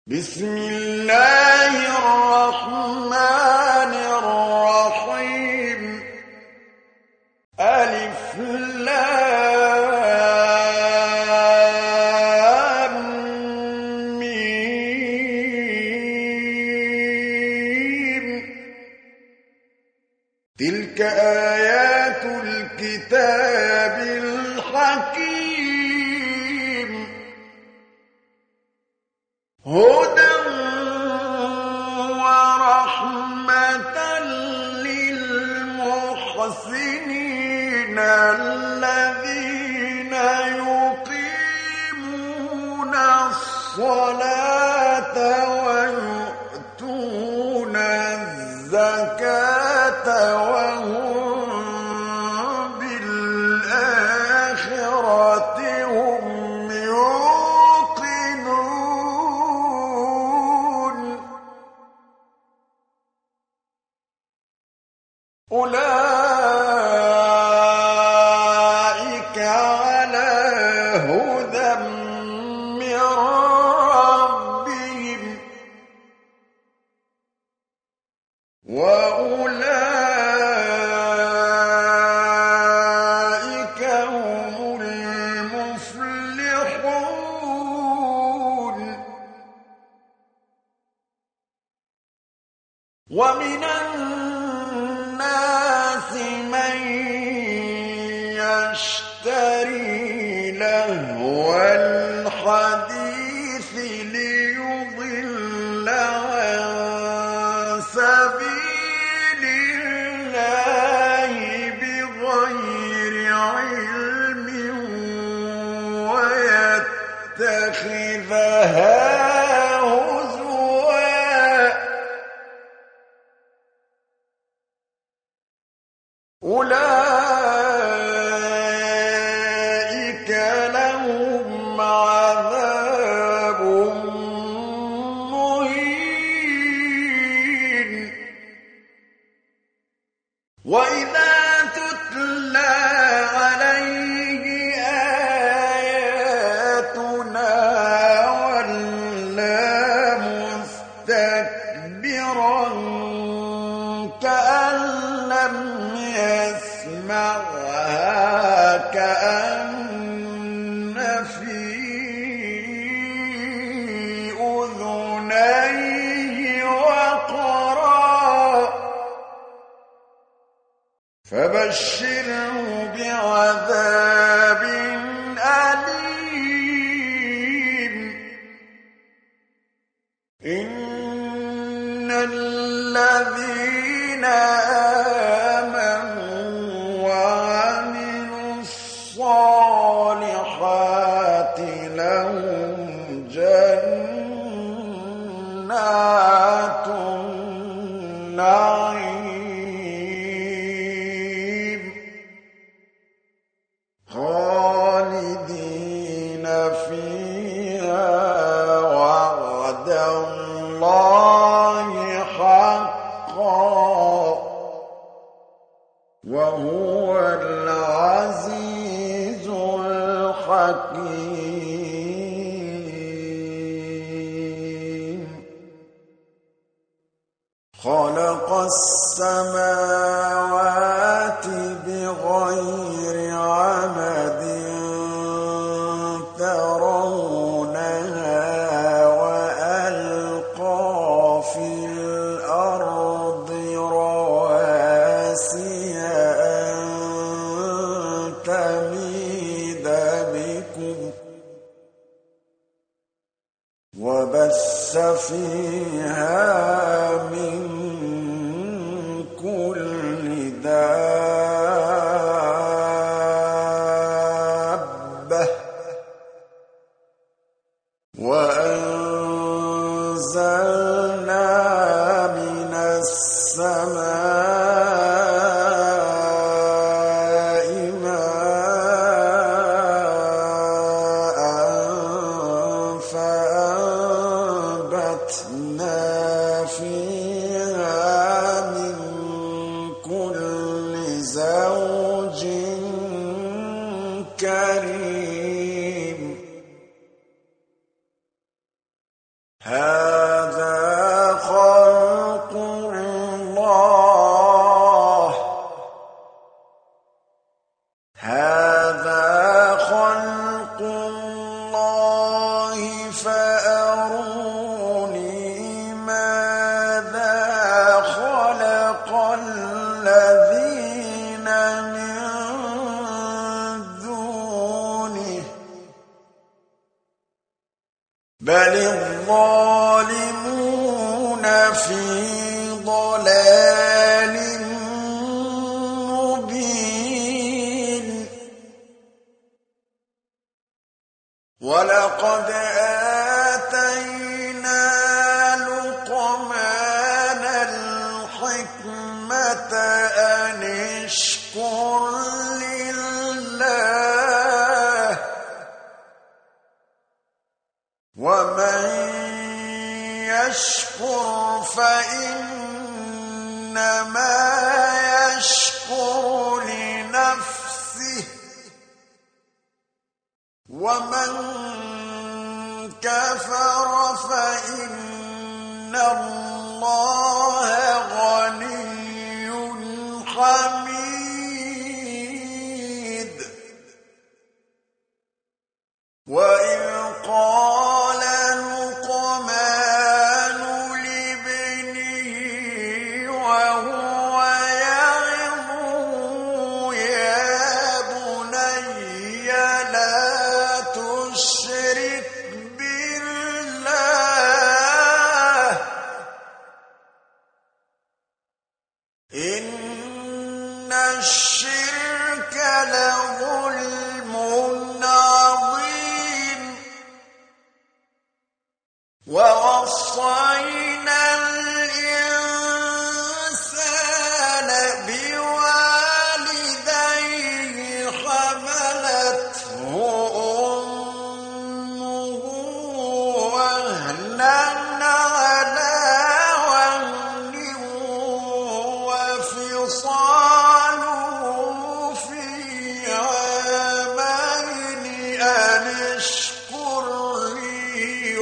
بسم الله الرحمن الرحيم ألف لام ميم تلك آيات الكتاب الحكيم هدى ورحمة للمحسنين الذين يقيمون الصلاة ويؤتون الزكاة وهم بالآخرة هم أولئك على هدى من ربهم وأولئك هم المفلحون ومن الناس من يشتري لهو الحديث ليضل عن سبيل الله بغير علم ويتخذها أولئك لهم عذاب مهين وإذا تتلى عليه آياتنا ولى مستكبرا كأن لم يسمعها كأن في أذنيه وقرا فبشره بعذاب أليم إن الذين الصالحات لهم جنات النعيم خالدين فيها وعد الله حقا وهو العزيز الحكيم خلق السماوات بغير عمد ترونها وألقى في الأرض رواسي أن تميد بكم وبث فيها من كل دابة وأنزلنا من السماء ماء فأنبتنا فيها من كل زوج كريم هَٰذَا خَلْقُ اللَّهِ فَأَرُونِي مَاذَا خَلَقَ الَّذِينَ مِن دُونِهِ ۚ بَلِ الظَّالِمُونَ فِي ضَلَالٍ مُّبِينٍ وَلَقَدْ آتَيْنَا لُقْمَانَ الْحِكْمَةَ أَنِ اشْكُرْ لِلَّهِ ۚ وَمَن يَشْكُرْ فَإِنَّمَا يَشْكُرُ لِنَفْسِهِ ۖ وَمَن كَفَرَ فَإِنَّ اللَّهَ غَنِيٌّ حَمِيدٌ وَإِذْ قَالَ لُقْمَانُ لِابْنِهِ وَهُوَ يَعِظُهُ يَا بُنَيَّ لَا تُشْرِكْ بِاللَّهِ ۖ إِنَّ الشِّرْكَ لَظُلْمٌ عَظِيمٌ وَوَصَّيْنَا الْإِنسَانَ بِوَالِدَيْهِ حَمَلَتْهُ أُمُّهُ وَهْنًا عَلَىٰ وَهْنٍ وَفِصَالُهُ فِي عَامَيْنِ أَنِ اشْكُرْ لِي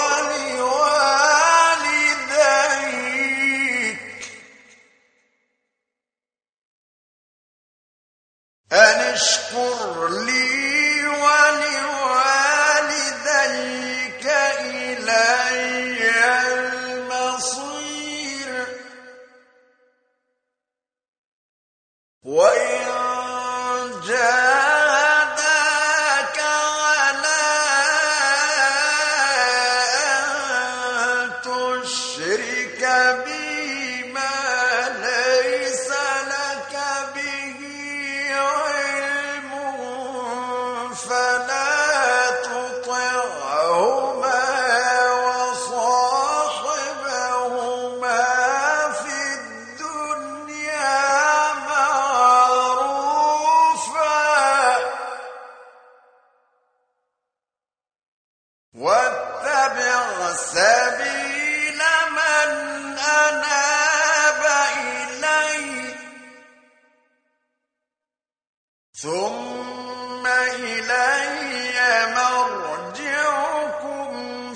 وَلِوَالِدَيْكَ إِلَيَّ الْمَصِيرُ وَإِن جَاهَدَاكَ عَلَىٰ أَن تُشْرِكَ بِي مَا لَيْسَ لَكَ بِهِ عِلْمٌ فَلَا تُطِعْهُمَا وَصَاحِبْهُمَا فِي الدُّنْيَا مَعْرُوفًا ۚ وَاتَّبِعْ سَبِيلَ مَنْ أَنَابَ إِلَيَّ ۚ ثُمَّ إِلَيَّ مَرْجِعُكُمْ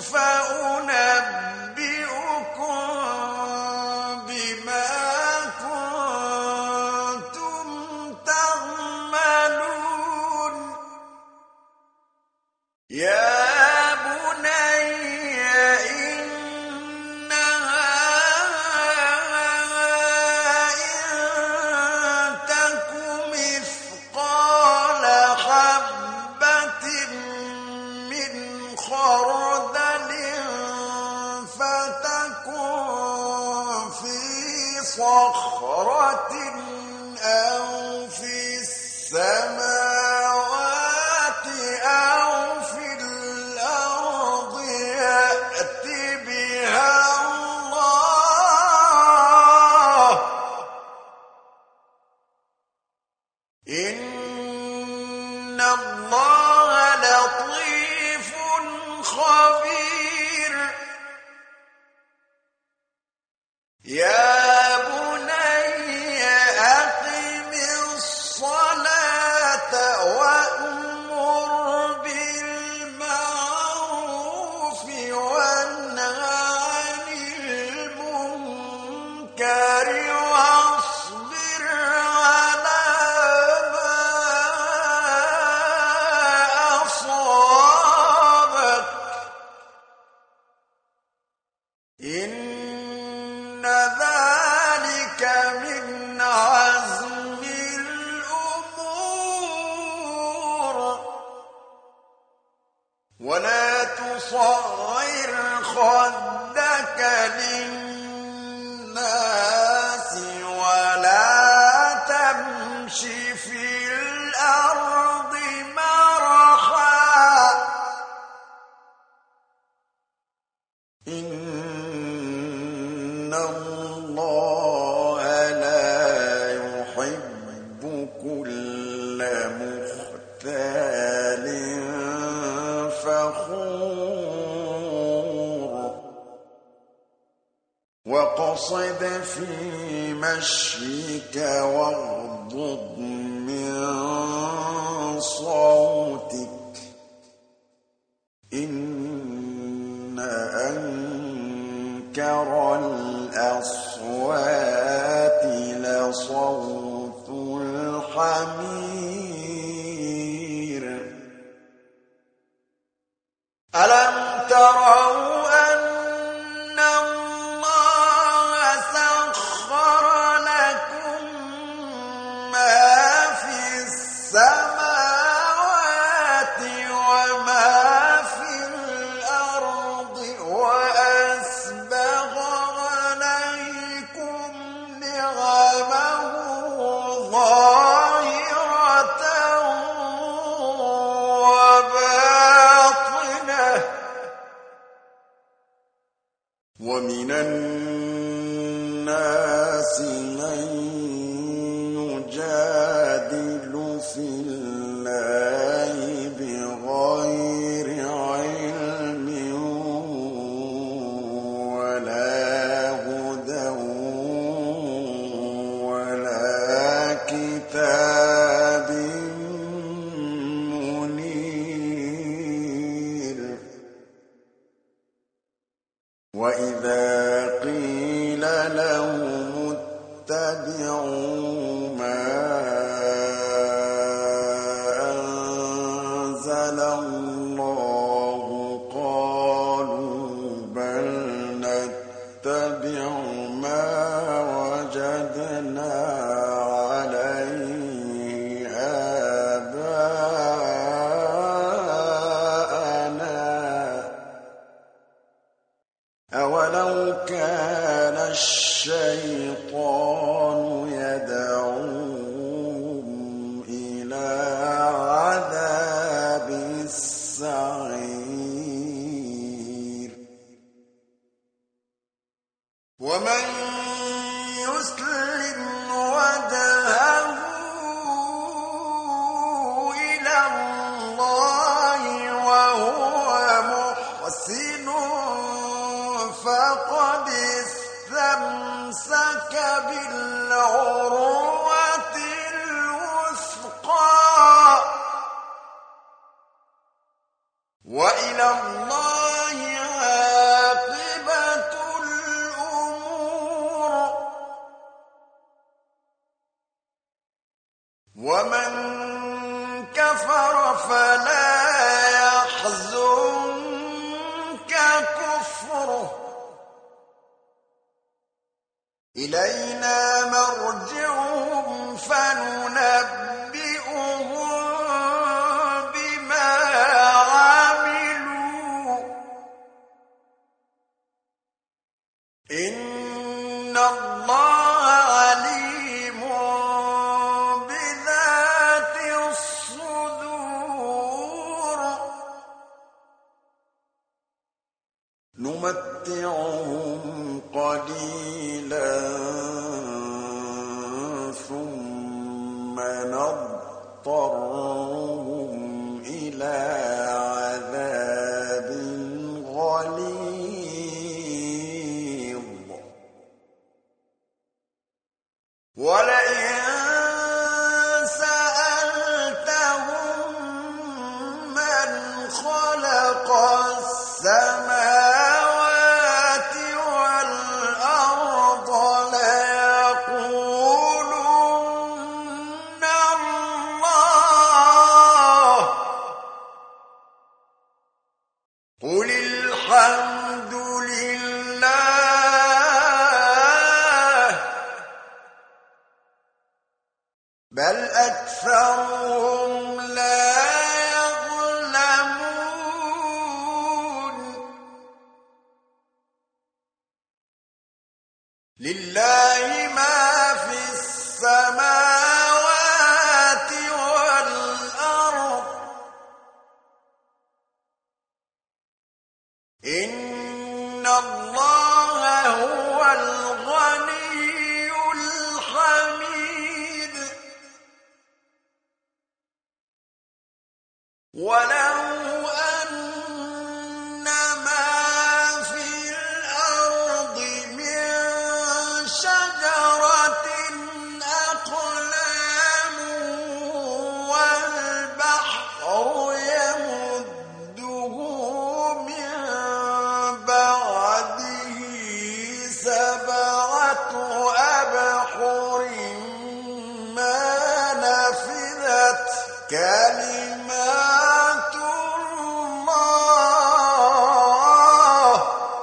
فَأُنَبِّئُكُم بِمَا كُنتُمْ تَعْمَلُونَ يَا بُنَيَّ إِنَّهَا إِن تَكُ مِثْقَالَ حَبَّةٍ مِّنْ خَرْدَلٍ فَتَكُن فِي صَخْرَةٍ أَوْ فِي السَّمَاوَاتِ أَوْ فِي الْأَرْضِ يَأْتِ بِهَا اللَّهُ ۚ إِنَّ اللَّهَ لَطِيفٌ خَبِيرٌ يَا بُنَيَّ أَقِمِ الصَّلَاةَ وَأْمُرْ بِالْمَعْرُوفِ وَانْهَ وخر خدك للناس ولا تمش في الأرض مرحا إن الله لا يحب كل مختال فخور واقصد في مشيك واغضض من صوتك إن أنكر الأصوات لصوت الحمير ألم تروا أن الله سخر لكم ما في السماوات وما في الأرض وأسبغ عليكم نعمه ظاهرة وباطنة ومن الناس من يجادل في الله بغير علم ولا هدى ولا كتاب منير وإذا قيل لهم اتبعوا ما أنزل الله قالوا بل نتبع ما وجدنا عليه آباءنا أولو كان الشيطان يدعوهم إلى عذاب السعير ومن يسلم وجهه إلى الله وهو محسن فقد استمسك بالعروة الوثقى وإلى الله عاقبة الأمور ومن كفر فلا يحزنك كفره إلينا مرجعهم فننبئهم بما عملوا إن الله عليم بذات الصدور نمتعهم قليلا ثم نضطرهم إلى عذاب غليظ ولئن سألتهم من خلق السماوات والأرض ليقولن الله قل الحمد لله بل أكثرهم لا يظلمون لله ما في السماوات والأرض إن الله هو الغني الحميد ولو أن ما في الأرض من شجرة أقلام والبحر يمده من بعده سبعة أبحر ما نفذت كلمات الله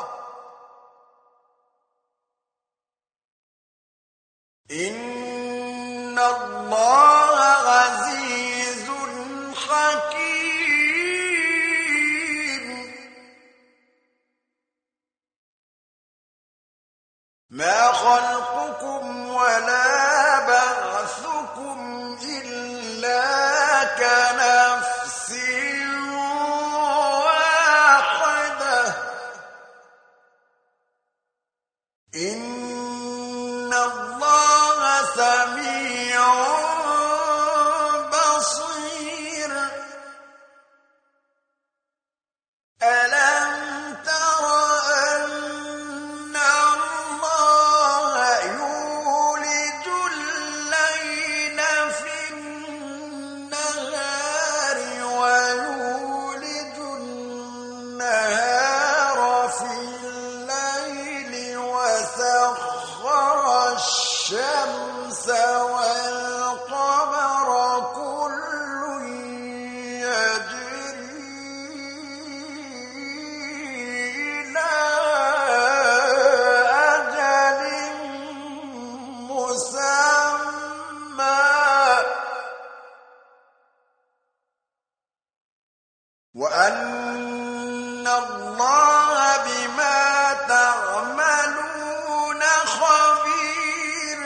إن الله عزيز حكيم ما خلقكم ولا بعثكم إلا كنفس واحدة إن الله سميع بصير ألم تر أن الله يولج الليل في النهار ويولج النهار في الليل وسخر الشمس والقمر كل يجري إلى أجل مسمى وأن الله بما تعملون خبير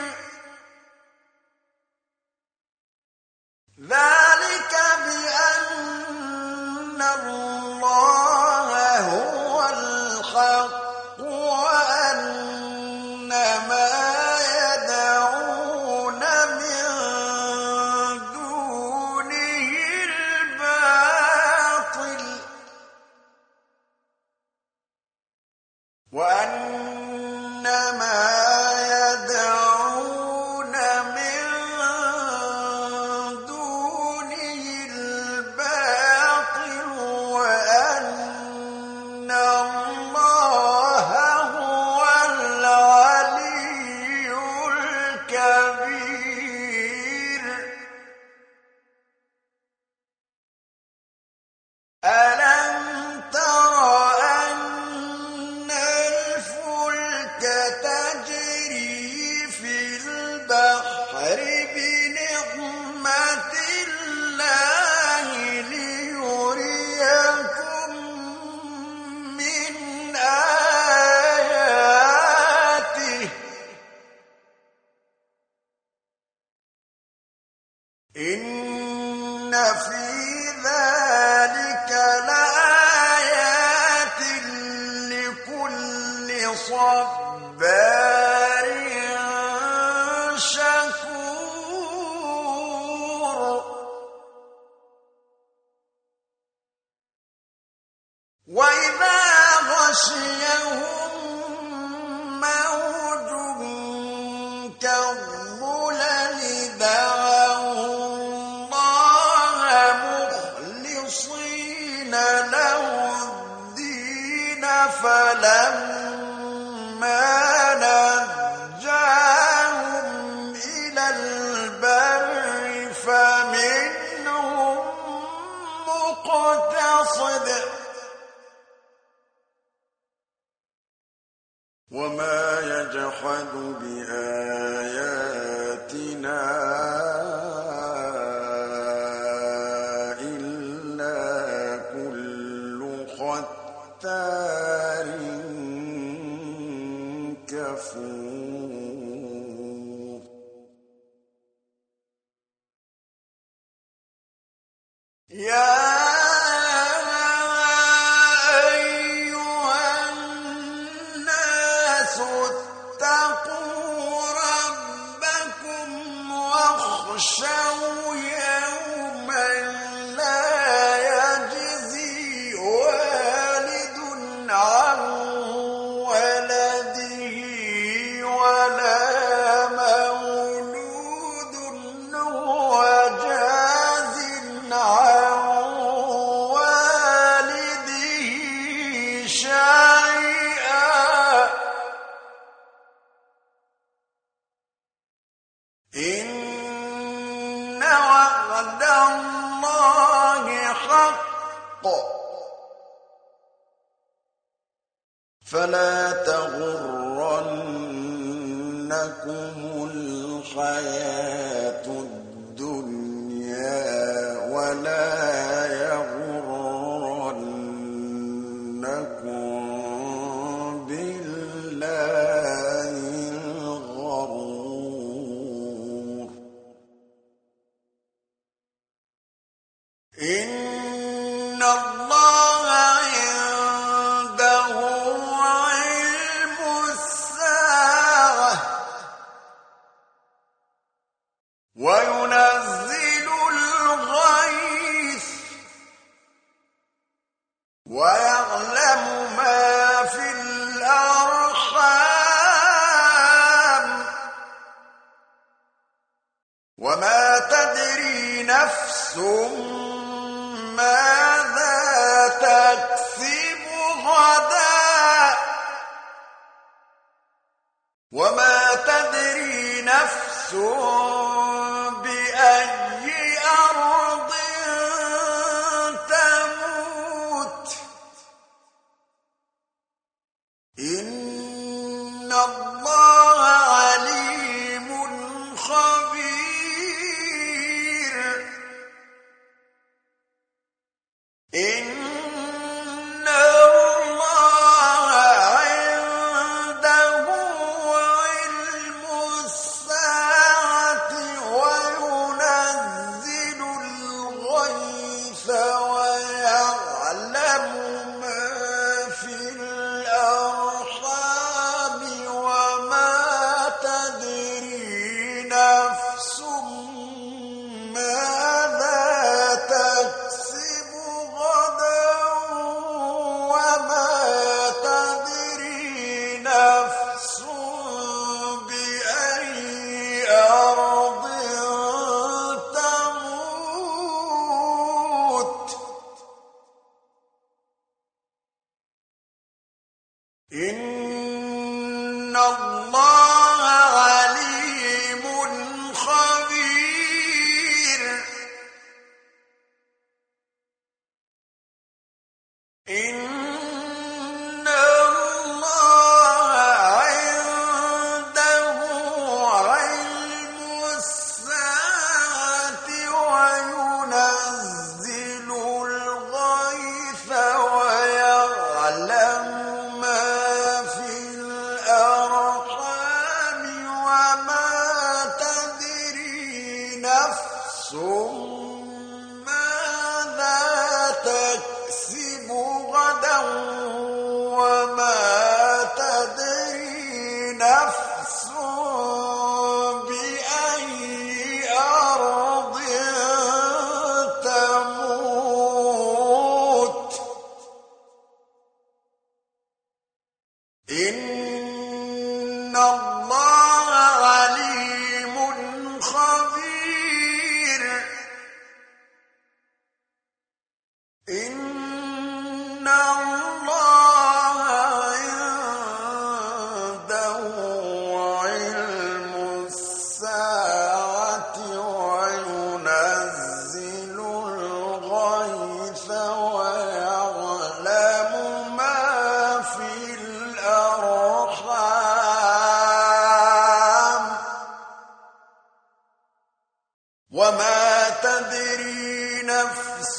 ذلك بأن الله هو الحق وأن ما يدعون من دونه الباطل وأن ما يدعون من دونه الباطل وأن الله هو العلي الكبير ألم تر أن الفلك تجري في البحر بنعمة الله ليريكم من آياته إن في ذلك لآيات لكل صبار شكور وإذا غشيهم موج كالظلل دعوا الله مخلصين له الدين فلما نجاهم إلى البر فمنهم مقتصد وما يجحد بآياتنا إلا كل ختار كفور شيئا إن وعد الله حق فلا تغرنكم الحياة الدنيا ولا يغرنكم بالله الغرور إن الله عنده علم الساعة وينزل الغيث ويعلم ما في الأرحام وما تدري نفس ماذا تكسب غدا وما تدري نفس بأي أرض تموت إن الله عليم خبير إن الله عنده علم الساعة وينزل الغيث ويعلم ما في الأرحام وما تدري نفس ماذا تكسب غدا وما تدري نفس بأي أرض تموت إن الله عليم خبير إن الله عنده علم الساعة وينزل الغيث ويعلم ما في الأرحام وما تدري نفس ماذا تكسب غدا وما تدري نفس بأي أرض تموت إن الله عليم خبير إن الله عنده علم الساعة وينزل الغيث ويعلم ما في الأرحام وما تدري نفس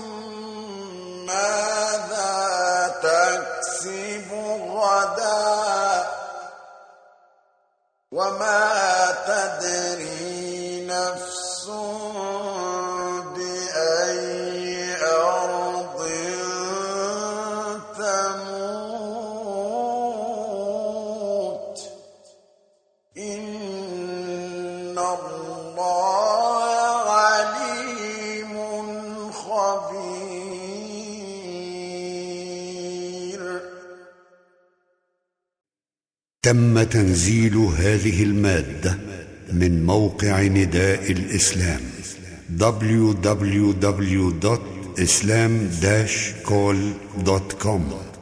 ماذا تكسب غدا وما تدري نفس بأي أرض تموت إن الله عليم خبير. تم تنزيل هذه المادة من موقع نداء الإسلام www.islam-call.com